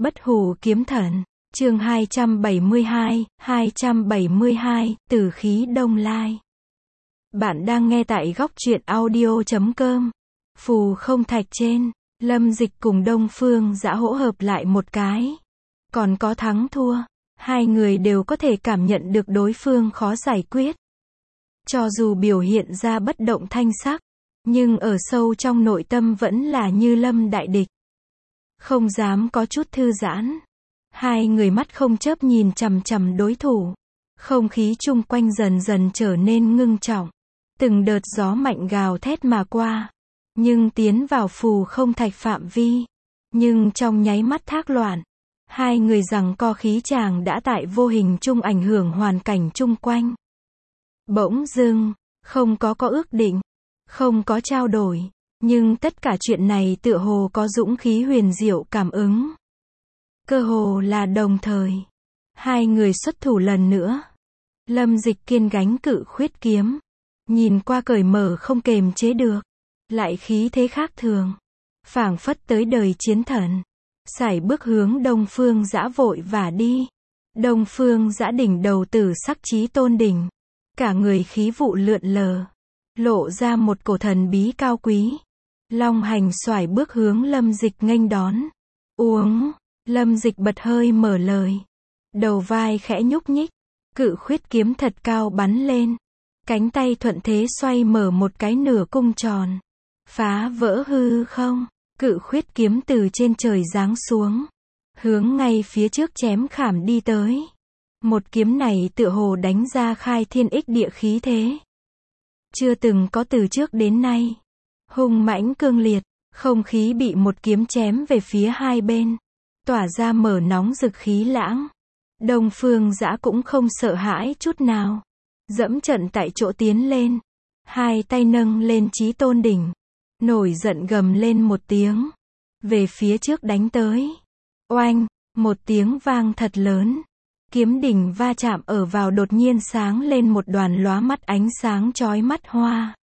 Bất hủ kiếm thần, chương 272, Tử khí Đông Lai. Bạn đang nghe tại góc truyện audio.com. Phù không thạch trên, Lâm Dịch cùng Đông Phương Dã hỗ hợp lại một cái. Còn có thắng thua, hai người đều có thể cảm nhận được đối phương khó giải quyết. Cho dù biểu hiện ra bất động thanh sắc, nhưng ở sâu trong nội tâm vẫn là như lâm đại địch. Không dám có chút thư giãn. Hai người mắt không chớp nhìn chằm chằm đối thủ. Không khí chung quanh dần dần trở nên ngưng trọng. Từng đợt gió mạnh gào thét mà qua. Nhưng tiến vào phù không thạch phạm vi. Nhưng trong nháy mắt thác loạn. Hai người giằng co khí chàng đã tại vô hình chung ảnh hưởng hoàn cảnh chung quanh. Bỗng dưng, không có ước định. Không có trao đổi. Nhưng tất cả chuyện này tựa hồ có dũng khí huyền diệu cảm ứng. Cơ hồ là đồng thời. Hai người xuất thủ lần nữa. Lâm Dịch kiên gánh cự khuyết kiếm. Nhìn qua cởi mở không kềm chế được. Lại khí thế khác thường. Phảng phất tới đời chiến thần. Sải bước hướng Đông Phương Dã vội và đi. Đông Phương Dã đỉnh đầu tử sắc chí tôn đỉnh. Cả người khí vụ lượn lờ. Lộ ra một cổ thần bí cao quý. Long hành xoải bước hướng Lâm Dịch nghênh đón. Uống. Lâm Dịch bật hơi mở lời. Đầu vai khẽ nhúc nhích. Cự khuyết kiếm thật cao bắn lên. Cánh tay thuận thế xoay mở một cái nửa cung tròn. Phá vỡ hư không. Cự khuyết kiếm từ trên trời giáng xuống. Hướng ngay phía trước chém khảm đi tới. Một kiếm này tựa hồ đánh ra khai thiên ích địa khí thế. Chưa từng có từ trước đến nay. Hung mãnh cương liệt, không khí bị một kiếm chém về phía hai bên. Tỏa ra mở nóng rực khí lãng. Đông Phương Dã cũng không sợ hãi chút nào. Dẫm trận tại chỗ tiến lên. Hai tay nâng lên chí tôn đỉnh. Nổi giận gầm lên một tiếng. Về phía trước đánh tới. Oanh, một tiếng vang thật lớn. Kiếm đỉnh va chạm ở vào đột nhiên sáng lên một đoàn lóa mắt ánh sáng chói mắt hoa.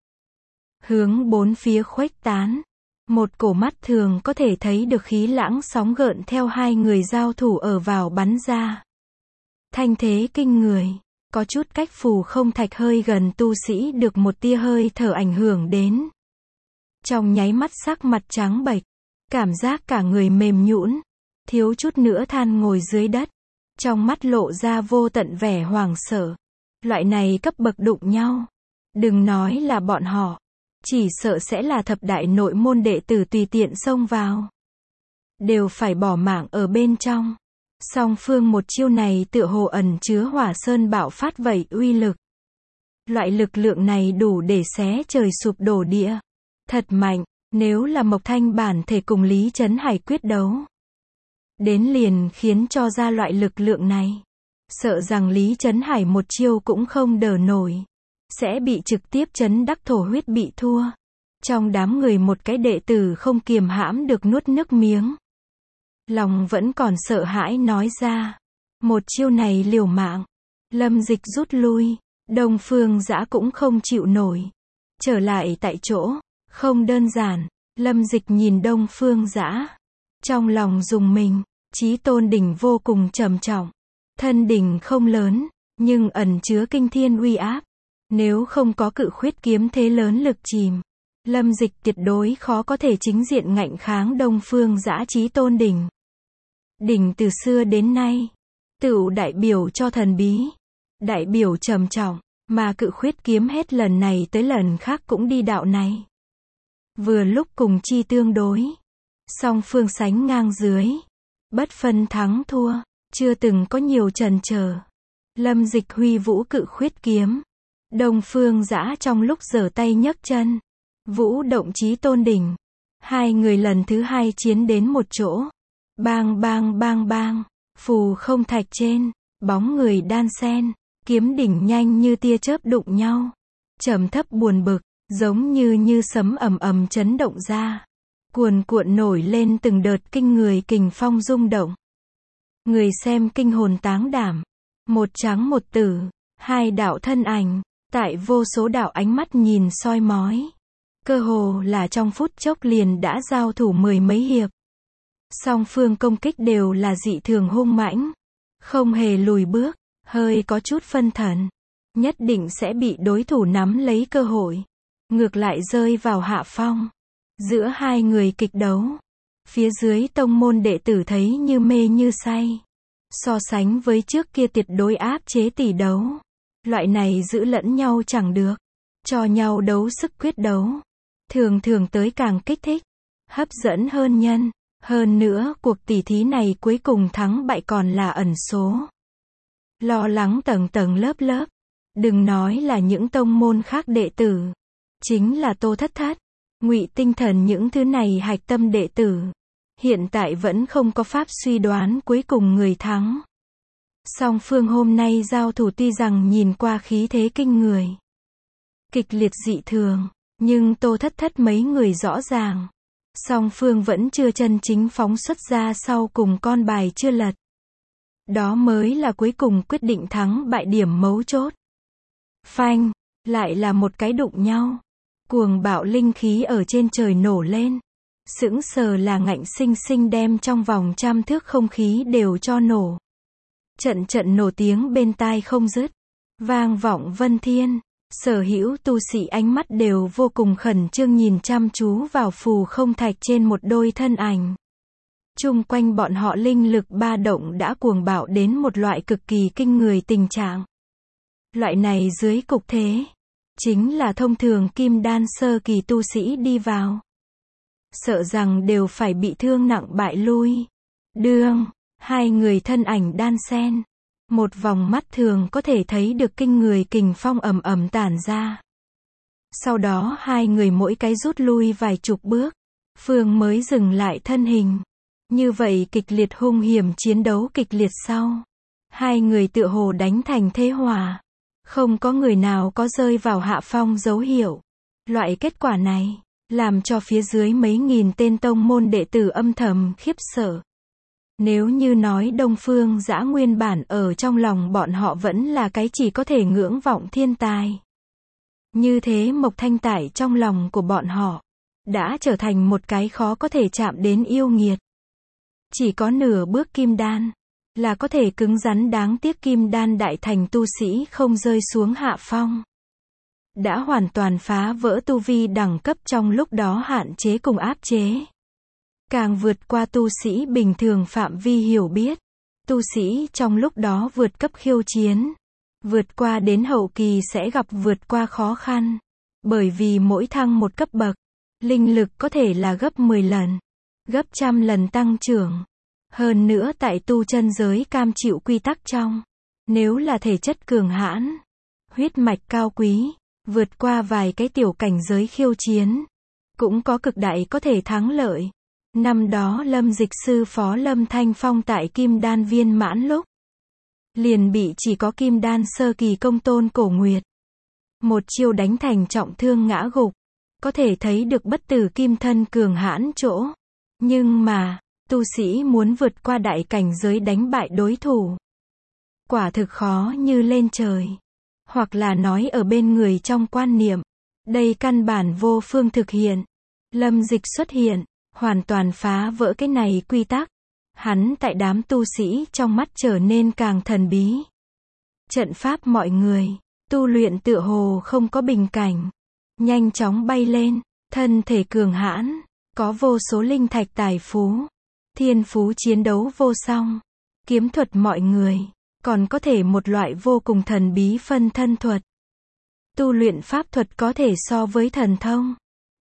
Hướng bốn phía khuếch tán. Một cổ mắt thường có thể thấy được khí lãng sóng gợn theo hai người giao thủ ở vào bắn ra. Thanh thế kinh người. Có chút cách phù không thạch hơi gần tu sĩ được một tia hơi thở ảnh hưởng đến. Trong nháy mắt sắc mặt trắng bệch. Cảm giác cả người mềm nhũn. Thiếu chút nữa than ngồi dưới đất. Trong mắt lộ ra vô tận vẻ hoảng sợ. Loại này cấp bậc đụng nhau. Đừng nói là bọn họ. Chỉ sợ sẽ là thập đại nội môn đệ tử tùy tiện xông vào. Đều phải bỏ mạng ở bên trong. Song phương một chiêu này tựa hồ ẩn chứa hỏa sơn bạo phát vậy uy lực. Loại lực lượng này đủ để xé trời sụp đổ địa. Thật mạnh, nếu là Mộc Thanh bản thể cùng Lý Chấn Hải quyết đấu. Đến liền khiến cho ra loại lực lượng này. Sợ rằng Lý Chấn Hải một chiêu cũng không đỡ nổi. Sẽ bị trực tiếp chấn đắc thổ huyết bị thua. Trong đám người một cái đệ tử không kiềm hãm được nuốt nước miếng. Lòng vẫn còn sợ hãi nói ra. Một chiêu này liều mạng. Lâm Dịch rút lui. Đông Phương Dã cũng không chịu nổi. Trở lại tại chỗ. Không đơn giản. Lâm Dịch nhìn Đông Phương Dã. Trong lòng rùng mình. Chí tôn đỉnh vô cùng trầm trọng. Thân đỉnh không lớn. Nhưng ẩn chứa kinh thiên uy áp. Nếu không có cự khuyết kiếm thế lớn lực chìm. Lâm Dịch tuyệt đối khó có thể chính diện ngạnh kháng Đông Phương Dã chí tôn đỉnh. Đỉnh từ xưa đến nay. Tựu đại biểu cho thần bí. Đại biểu trầm trọng. Mà cự khuyết kiếm hết lần này tới lần khác cũng đi đạo này. Vừa lúc cùng chi tương đối. Song phương sánh ngang dưới. Bất phân thắng thua. Chưa từng có nhiều chần chờ. Lâm Dịch huy vũ cự khuyết kiếm. Đông Phương Dã trong lúc giở tay nhấc chân. Vũ động chí tôn đỉnh. Hai người lần thứ hai chiến đến một chỗ. Bang bang bang bang. Phù không thạch trên. Bóng người đan xen. Kiếm đỉnh nhanh như tia chớp đụng nhau. Trầm thấp buồn bực. Giống như sấm ầm ầm chấn động ra. Cuồn cuộn nổi lên từng đợt kinh người kình phong rung động. Người xem kinh hồn táng đảm. Một trắng một tử. Hai đạo thân ảnh. Tại vô số đạo ánh mắt nhìn soi mói. Cơ hồ là trong phút chốc liền đã giao thủ mười mấy hiệp. Song phương công kích đều là dị thường hung mãnh, không hề lùi bước, hơi có chút phân thần, nhất định sẽ bị đối thủ nắm lấy cơ hội, ngược lại rơi vào hạ phong. Giữa hai người kịch đấu, phía dưới tông môn đệ tử thấy như mê như say. So sánh với trước kia tuyệt đối áp chế tỷ đấu, loại này giữ lẫn nhau chẳng được, cho nhau đấu sức quyết đấu, thường thường tới càng kích thích, hấp dẫn hơn nhân. Hơn nữa, cuộc tỉ thí này cuối cùng thắng bại còn là ẩn số. Lo lắng tầng tầng lớp lớp. Đừng nói là những tông môn khác đệ tử. Chính là Tô Thất Thất, Ngụy Tinh Thần những thứ này hạch tâm đệ tử. Hiện tại vẫn không có pháp suy đoán cuối cùng người thắng. Song phương hôm nay giao thủ tuy rằng nhìn qua khí thế kinh người, kịch liệt dị thường, nhưng Tô Thất Thất mấy người rõ ràng. Song phương vẫn chưa chân chính phóng xuất ra sau cùng con bài chưa lật. Đó mới là cuối cùng quyết định thắng bại điểm mấu chốt. Phanh, lại là một cái đụng nhau. Cuồng bạo linh khí ở trên trời nổ lên. Sững sờ là ngạnh sinh sinh đem trong vòng 100 thước không khí đều cho nổ. Trận trận nổ tiếng bên tai không dứt, vang vọng vân thiên. Sở hữu tu sĩ ánh mắt đều vô cùng khẩn trương nhìn chăm chú vào phù không thạch trên một đôi thân ảnh. Chung quanh bọn họ linh lực ba động đã cuồng bạo đến một loại cực kỳ kinh người tình trạng. Loại này dưới cục thế, chính là thông thường kim đan sơ kỳ tu sĩ đi vào, sợ rằng đều phải bị thương nặng bại lui. Đương, hai người thân ảnh đan xen. Một vòng mắt thường có thể thấy được kinh người kình phong ầm ầm tản ra. Sau đó hai người mỗi cái rút lui vài chục bước, Phương mới dừng lại thân hình. Như vậy kịch liệt hung hiểm chiến đấu kịch liệt sau. Hai người tựa hồ đánh thành thế hòa. Không có người nào có rơi vào hạ phong dấu hiệu. Loại kết quả này, làm cho phía dưới mấy nghìn tên tông môn đệ tử âm thầm khiếp sợ. Nếu như nói Đông Phương Dã nguyên bản ở trong lòng bọn họ vẫn là cái chỉ có thể ngưỡng vọng thiên tài. Như thế Mộc Thanh tại trong lòng của bọn họ, đã trở thành một cái khó có thể chạm đến yêu nghiệt. Chỉ có nửa bước kim đan, là có thể cứng rắn đáng tiếc kim đan đại thành tu sĩ không rơi xuống hạ phong. Đã hoàn toàn phá vỡ tu vi đẳng cấp trong lúc đó hạn chế cùng áp chế. Càng vượt qua tu sĩ bình thường phạm vi hiểu biết. Tu sĩ trong lúc đó vượt cấp khiêu chiến. Vượt qua đến hậu kỳ sẽ gặp vượt qua khó khăn. Bởi vì mỗi thăng một cấp bậc, linh lực có thể là gấp 10 lần, gấp 100 lần tăng trưởng. Hơn nữa tại tu chân giới cam chịu quy tắc trong. Nếu là thể chất cường hãn, huyết mạch cao quý, vượt qua vài cái tiểu cảnh giới khiêu chiến, cũng có cực đại có thể thắng lợi. Năm đó Lâm Dịch sư phó Lâm Thanh Phong tại Kim Đan viên mãn lúc, liền bị chỉ có Kim Đan sơ kỳ công tôn Cổ Nguyệt một chiêu đánh thành trọng thương ngã gục. Có thể thấy được bất tử kim thân cường hãn chỗ. Nhưng mà, tu sĩ muốn vượt qua đại cảnh giới đánh bại đối thủ, quả thực khó như lên trời. Hoặc là nói ở bên người trong quan niệm, đây căn bản vô phương thực hiện. Lâm Dịch xuất hiện, hoàn toàn phá vỡ cái này quy tắc. Hắn tại đám tu sĩ trong mắt trở nên càng thần bí. Trận pháp mọi người, tu luyện tựa hồ không có bình cảnh. Nhanh chóng bay lên, thân thể cường hãn, có vô số linh thạch tài phú. Thiên phú chiến đấu vô song. Kiếm thuật mọi người, còn có thể một loại vô cùng thần bí phân thân thuật. Tu luyện pháp thuật có thể so với thần thông.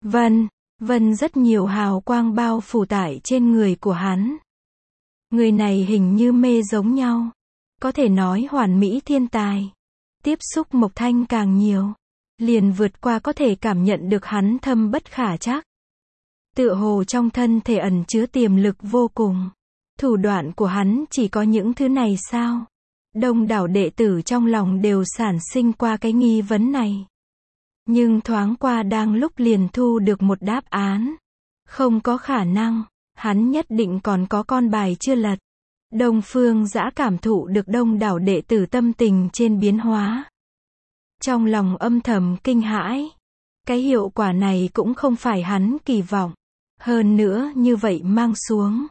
Vân rất nhiều hào quang bao phủ tải trên người của hắn. Người này hình như mê giống nhau. Có thể nói hoàn mỹ thiên tài. Tiếp xúc Mộc Thanh càng nhiều, liền vượt qua có thể cảm nhận được hắn thâm bất khả trắc. Tựa hồ trong thân thể ẩn chứa tiềm lực vô cùng. Thủ đoạn của hắn chỉ có những thứ này sao? Đông đảo đệ tử trong lòng đều sản sinh qua cái nghi vấn này. Nhưng thoáng qua đang lúc liền thu được một đáp án. Không có khả năng, hắn nhất định còn có con bài chưa lật. Đông Phương Dã cảm thụ được đông đảo đệ tử tâm tình trên biến hóa. Trong lòng âm thầm kinh hãi. Cái hiệu quả này cũng không phải hắn kỳ vọng. Hơn nữa như vậy mang xuống,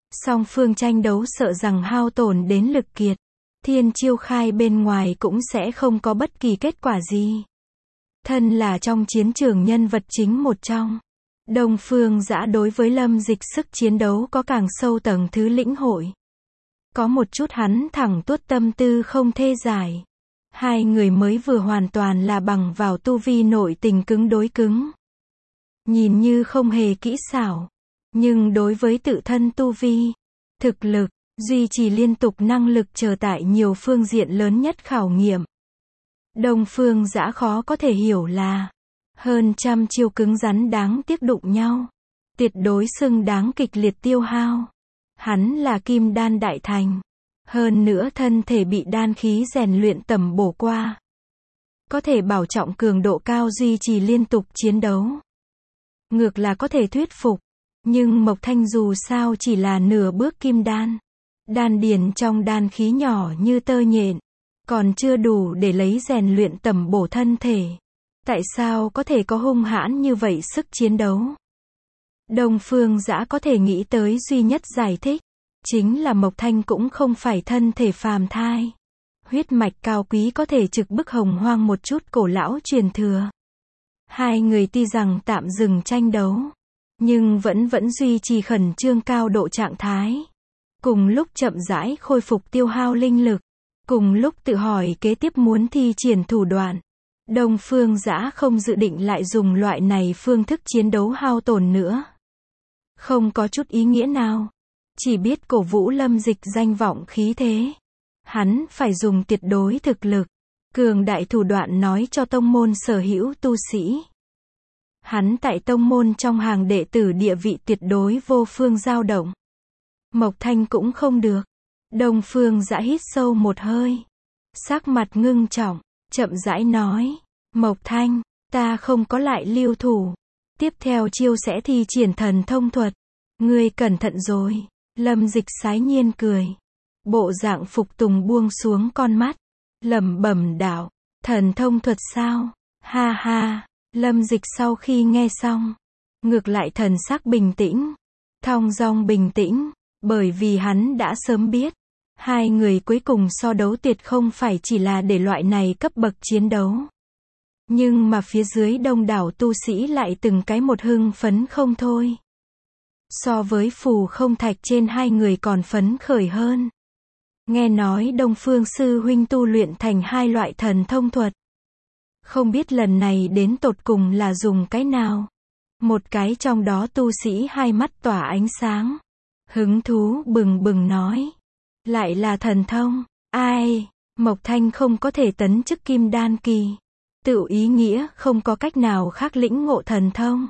Song phương tranh đấu sợ rằng hao tổn đến lực kiệt. Thiên chiêu khai bên ngoài cũng sẽ không có bất kỳ kết quả gì. Thân là trong chiến trường nhân vật chính một trong. Đông Phương Dã đối với Lâm Dịch sức chiến đấu có càng sâu tầng thứ lĩnh hội. Có một chút hắn thẳng tuốt tâm tư không thê giải. Hai người mới vừa hoàn toàn là bằng vào tu vi nội tình cứng đối cứng. Nhìn như không hề kỹ xảo. Nhưng đối với tự thân tu vi, thực lực, duy trì liên tục năng lực chờ tại nhiều phương diện lớn nhất khảo nghiệm. Đông Phương Dã khó có thể hiểu là hơn trăm chiêu cứng rắn đáng tiếc đụng nhau. Tuyệt đối xứng đáng kịch liệt tiêu hao. Hắn là kim đan đại thành. Hơn nữa thân thể bị đan khí rèn luyện tẩm bổ qua. Có thể bảo trọng cường độ cao duy trì liên tục chiến đấu. Ngược là có thể thuyết phục. Nhưng Mộc Thanh dù sao chỉ là nửa bước kim đan. Đan điền trong đan khí nhỏ như tơ nhện. Còn chưa đủ để lấy rèn luyện tẩm bổ thân thể. Tại sao có thể có hung hãn như vậy sức chiến đấu? Đông Phương Dã có thể nghĩ tới duy nhất giải thích. Chính là Mộc Thanh cũng không phải thân thể phàm thai. Huyết mạch cao quý có thể trực bức hồng hoang một chút cổ lão truyền thừa. Hai người tuy rằng tạm dừng tranh đấu. Nhưng vẫn duy trì khẩn trương cao độ trạng thái. Cùng lúc chậm rãi khôi phục tiêu hao linh lực. Cùng lúc tự hỏi kế tiếp muốn thi triển thủ đoạn. Đông Phương Dã không dự định lại dùng loại này phương thức chiến đấu hao tổn nữa. Không có chút ý nghĩa nào. Chỉ biết cổ vũ Lâm Dịch danh vọng khí thế. Hắn phải dùng tuyệt đối thực lực. Cường đại thủ đoạn nói cho tông môn sở hữu tu sĩ. Hắn tại tông môn trong hàng đệ tử địa vị tuyệt đối vô phương dao động. Mộc Thanh cũng không được. Đông Phương Dã hít sâu một hơi. Sắc mặt ngưng trọng, chậm rãi nói. Mộc Thanh, ta không có lại lưu thủ. Tiếp theo chiêu sẽ thi triển thần thông thuật. Ngươi cẩn thận rồi. Lâm Dịch sái nhiên cười. Bộ dạng phục tùng buông xuống con mắt. Lẩm bẩm đạo. Thần thông thuật sao? Ha ha. Lâm Dịch sau khi nghe xong. Ngược lại thần sắc bình tĩnh. Thong dong bình tĩnh. Bởi vì hắn đã sớm biết. Hai người cuối cùng so đấu tuyệt không phải chỉ là để loại này cấp bậc chiến đấu. Nhưng mà phía dưới đông đảo tu sĩ lại từng cái một hưng phấn không thôi. So với Phù Không Thạch trên hai người còn phấn khởi hơn. Nghe nói Đông Phương sư huynh tu luyện thành hai loại thần thông thuật. Không biết lần này đến tột cùng là dùng cái nào. Một cái trong đó tu sĩ hai mắt tỏa ánh sáng. Hứng thú bừng bừng nói. Lại là thần thông. Ai? Mộc Thanh không có thể tấn chức kim đan kỳ. Tự ý nghĩa không có cách nào khác lĩnh ngộ thần thông.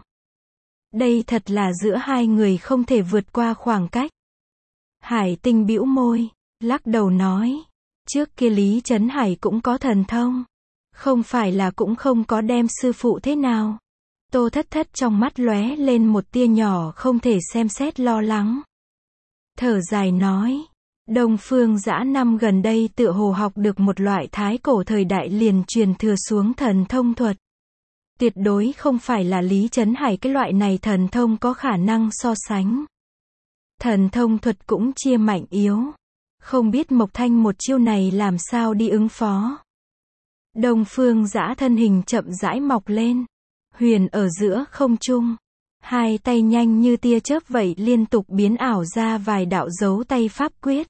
Đây thật là giữa hai người không thể vượt qua khoảng cách. Hải Tinh bĩu môi, lắc đầu nói. Trước kia Lý Trấn Hải cũng có thần thông. Không phải là cũng không có đem sư phụ thế nào. Tô Thất Thất trong mắt lóe lên một tia nhỏ không thể xem xét lo lắng. Thở dài nói. Đông Phương Dã năm gần đây tựa hồ học được một loại thái cổ thời đại liền truyền thừa xuống thần thông thuật. Tuyệt đối không phải là Lý Trấn Hải cái loại này thần thông có khả năng so sánh. Thần thông thuật cũng chia mạnh yếu. Không biết Mộc Thanh một chiêu này làm sao đi ứng phó. Đông Phương Dã thân hình chậm rãi mọc lên. Huyền ở giữa không trung. Hai tay nhanh như tia chớp vậy liên tục biến ảo ra vài đạo dấu tay pháp quyết.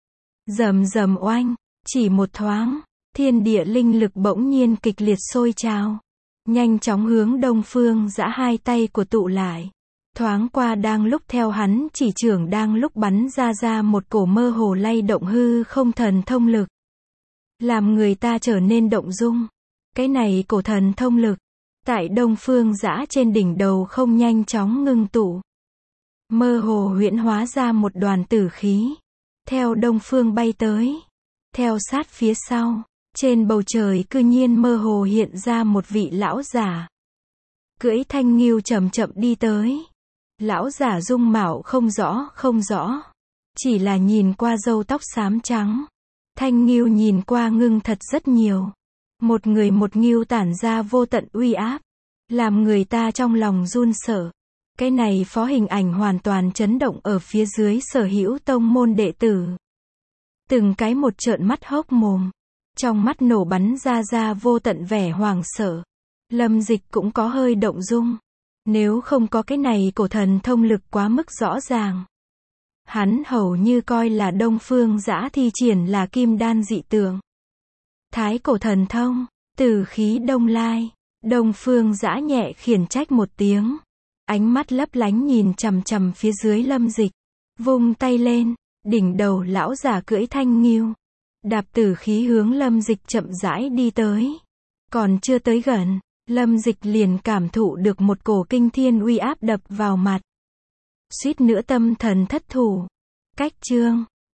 Rầm rầm oanh. Chỉ một thoáng. Thiên địa linh lực bỗng nhiên kịch liệt sôi trào. Nhanh chóng hướng Đông Phương Dã hai tay của tụ lại. Thoáng qua đang lúc theo hắn chỉ trưởng đang lúc bắn ra một cổ mơ hồ lay động hư không thần thông lực. Làm người ta trở nên động dung. Cái này cổ thần thông lực. Tại Đông Phương Dã trên đỉnh đầu không nhanh chóng ngưng tụ. Mơ hồ huyễn hóa ra một đoàn tử khí. Theo Đông Phương bay tới. Theo sát phía sau. Trên bầu trời cư nhiên mơ hồ hiện ra một vị lão giả. Cưỡi thanh ngưu chậm chậm đi tới. Lão giả dung mạo không rõ. Chỉ là nhìn qua râu tóc xám trắng. Thanh ngưu nhìn qua ngưng thật rất nhiều. Một người một ngưu tản ra vô tận uy áp. Làm người ta trong lòng run sợ. Cái này phó hình ảnh hoàn toàn chấn động ở phía dưới sở hữu tông môn đệ tử. Từng cái một trợn mắt hốc mồm. Trong mắt nổ bắn ra vô tận vẻ hoảng sợ. Lâm Dịch cũng có hơi động dung. Nếu không có cái này cổ thần thông lực quá mức rõ ràng. Hắn hầu như coi là Đông Phương Dã thi triển là kim đan dị tượng. Thái cổ thần thông, tử khí đông lai. Đông Phương Dã nhẹ khiển trách một tiếng. Ánh mắt lấp lánh nhìn chằm chằm phía dưới Lâm Dịch. Vung tay lên, đỉnh đầu lão giả cưỡi thanh nghiêu. Đạp tử khí hướng Lâm Dịch chậm rãi đi tới. Còn chưa tới gần, Lâm Dịch liền cảm thụ được một cổ kinh thiên uy áp đập vào mặt. Suýt nữa tâm thần thất thủ. Cách chương